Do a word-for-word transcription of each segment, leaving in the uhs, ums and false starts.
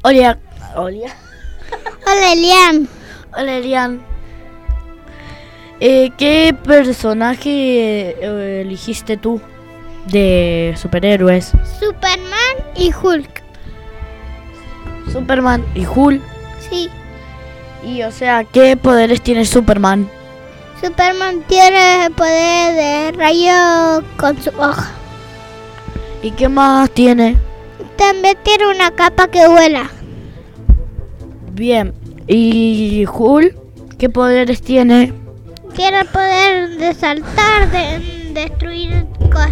Hola, hola. Hola, Elian. Hola, Elian. Eh, ¿Qué personaje eh, eligiste tú de superhéroes? Superman y Hulk. Superman y Hulk. Sí. Y o sea, ¿qué poderes tiene Superman? Superman tiene el poder de rayo con su hoja. ¿Y qué más tiene? También tiene una capa que vuela. Bien. ¿Y Hulk? ¿Qué poderes tiene? Tiene el poder de saltar, de destruir cosas.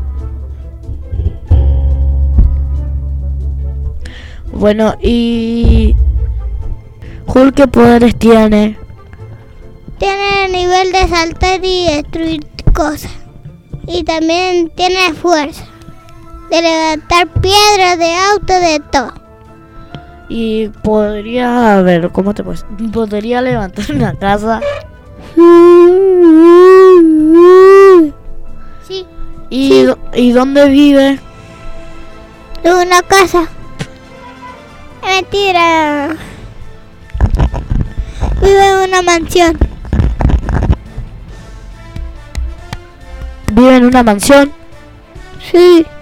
Bueno, ¿y Hulk qué poderes tiene? Tiene el nivel de saltar y destruir cosas. Y también tiene fuerza de levantar piedras, de auto, de todo. Y podría, a ver, ¿cómo te puedes? ¿Podría levantar una casa? Sí. ¿Y, Sí. ¿y dónde vive? En una casa. Mentira. Vive en una mansión. ¿Vive en una mansión? Sí.